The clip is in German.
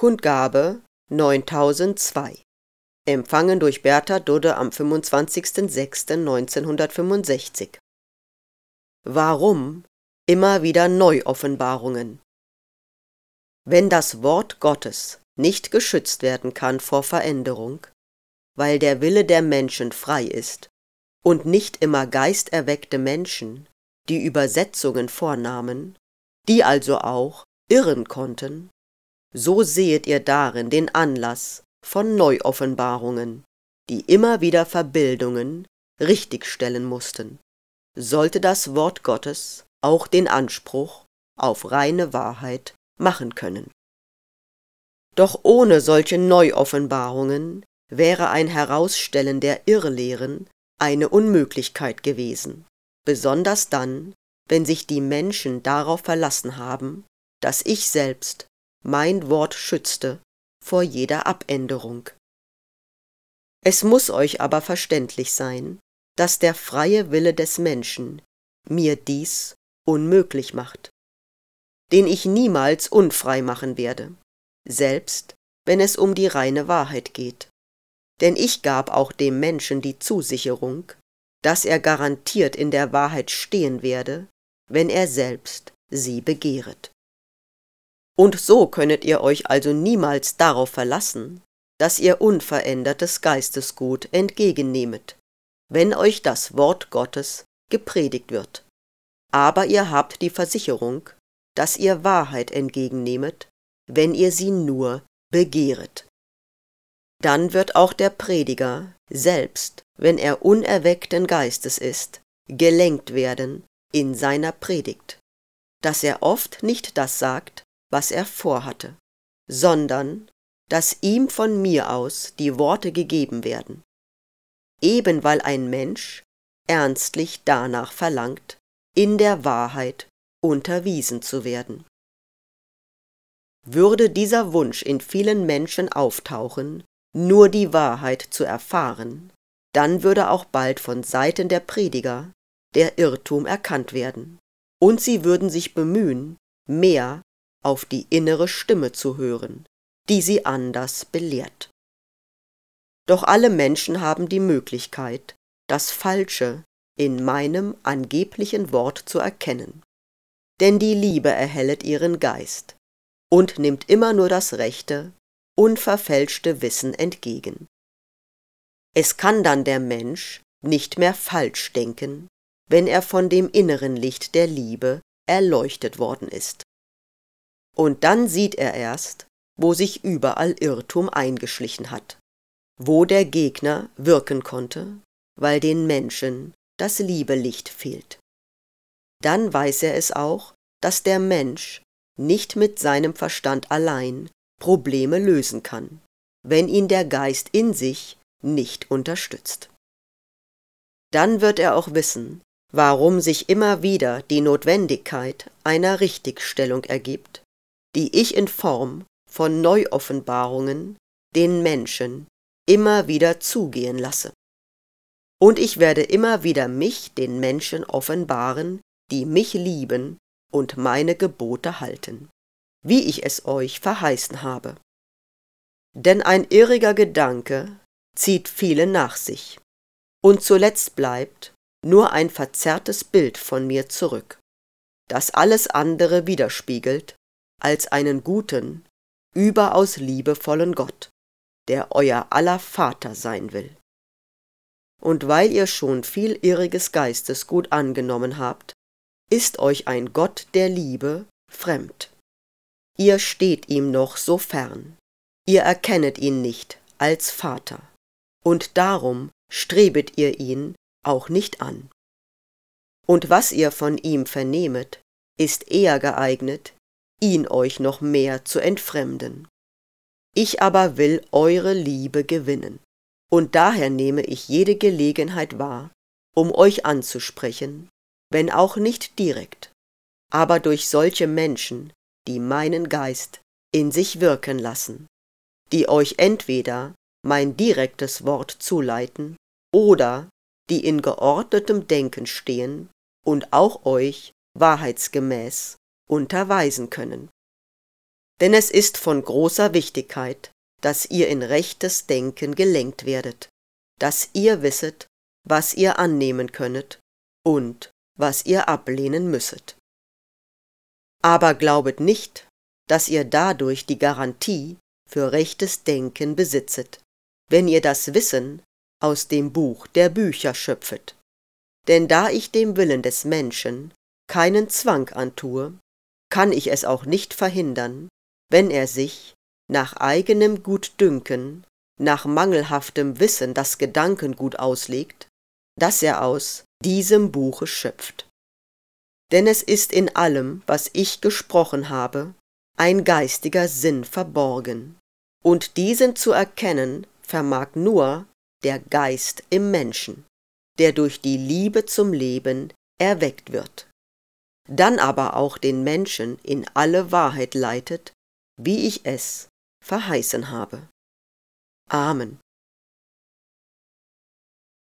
Kundgabe 9002. Empfangen durch Bertha Dudde am 25.06.1965. Warum immer wieder Neuoffenbarungen? Wenn das Wort Gottes nicht geschützt werden kann vor Veränderung, weil der Wille der Menschen frei ist und nicht immer geisterweckte Menschen die Übersetzungen vornahmen, die also auch irren konnten, so sehet ihr darin den Anlass von Neuoffenbarungen, die immer wieder Verbildungen richtigstellen mussten, sollte das Wort Gottes auch den Anspruch auf reine Wahrheit machen können. Doch ohne solche Neuoffenbarungen wäre ein Herausstellen der Irrlehren eine Unmöglichkeit gewesen, besonders dann, wenn sich die Menschen darauf verlassen haben, dass ich selbst mein Wort schützte vor jeder Abänderung. Es muß euch aber verständlich sein, dass der freie Wille des Menschen mir dies unmöglich macht, den ich niemals unfrei machen werde, selbst wenn es um die reine Wahrheit geht. Denn ich gab auch dem Menschen die Zusicherung, dass er garantiert in der Wahrheit stehen werde, wenn er selbst sie begehret. Und so könnet ihr euch also niemals darauf verlassen, dass ihr unverändertes Geistesgut entgegennehmet, wenn euch das Wort Gottes gepredigt wird. Aber ihr habt die Versicherung, dass ihr Wahrheit entgegennehmet, wenn ihr sie nur begehret. Dann wird auch der Prediger, selbst wenn er unerweckten Geistes ist, gelenkt werden in seiner Predigt, dass er oft nicht das sagt, was er vorhatte, sondern dass ihm von mir aus die Worte gegeben werden, eben weil ein Mensch ernstlich danach verlangt, in der Wahrheit unterwiesen zu werden. Würde dieser Wunsch in vielen Menschen auftauchen, nur die Wahrheit zu erfahren, dann würde auch bald von Seiten der Prediger der Irrtum erkannt werden, und sie würden sich bemühen, mehr auf die innere Stimme zu hören, die sie anders belehrt. Doch alle Menschen haben die Möglichkeit, das Falsche in meinem angeblichen Wort zu erkennen, denn die Liebe erhellet ihren Geist und nimmt immer nur das rechte, unverfälschte Wissen entgegen. Es kann dann der Mensch nicht mehr falsch denken, wenn er von dem inneren Licht der Liebe erleuchtet worden ist. Und dann sieht er erst, wo sich überall Irrtum eingeschlichen hat, wo der Gegner wirken konnte, weil den Menschen das Liebelicht fehlt. Dann weiß er es auch, dass der Mensch nicht mit seinem Verstand allein Probleme lösen kann, wenn ihn der Geist in sich nicht unterstützt. Dann wird er auch wissen, warum sich immer wieder die Notwendigkeit einer Richtigstellung ergibt, die ich in Form von Neuoffenbarungen den Menschen immer wieder zugehen lasse. Und ich werde immer wieder mich den Menschen offenbaren, die mich lieben und meine Gebote halten, wie ich es euch verheißen habe. Denn ein irriger Gedanke zieht viele nach sich, und zuletzt bleibt nur ein verzerrtes Bild von mir zurück, das alles andere widerspiegelt als einen guten, überaus liebevollen Gott, der euer aller Vater sein will. Und weil ihr schon viel irriges Geistesgut angenommen habt, ist euch ein Gott der Liebe fremd. Ihr steht ihm noch so fern, ihr erkennet ihn nicht als Vater, und darum strebet ihr ihn auch nicht an. Und was ihr von ihm vernehmet, ist eher geeignet, ihn euch noch mehr zu entfremden. Ich aber will eure Liebe gewinnen, und daher nehme ich jede Gelegenheit wahr, um euch anzusprechen, wenn auch nicht direkt, aber durch solche Menschen, die meinen Geist in sich wirken lassen, die euch entweder mein direktes Wort zuleiten oder die in geordnetem Denken stehen und auch euch wahrheitsgemäß unterweisen können. Denn es ist von großer Wichtigkeit, dass ihr in rechtes Denken gelenkt werdet, dass ihr wisset, was ihr annehmen könnet und was ihr ablehnen müsset. Aber glaubet nicht, dass ihr dadurch die Garantie für rechtes Denken besitzet, wenn ihr das Wissen aus dem Buch der Bücher schöpfet. Denn da ich dem Willen des Menschen keinen Zwang antue, kann ich es auch nicht verhindern, wenn er sich nach eigenem Gutdünken, nach mangelhaftem Wissen das Gedankengut auslegt, dass er aus diesem Buche schöpft. Denn es ist in allem, was ich gesprochen habe, ein geistiger Sinn verborgen, und diesen zu erkennen vermag nur der Geist im Menschen, der durch die Liebe zum Leben erweckt wird, dann aber auch den Menschen in alle Wahrheit leitet, wie ich es verheißen habe. Amen.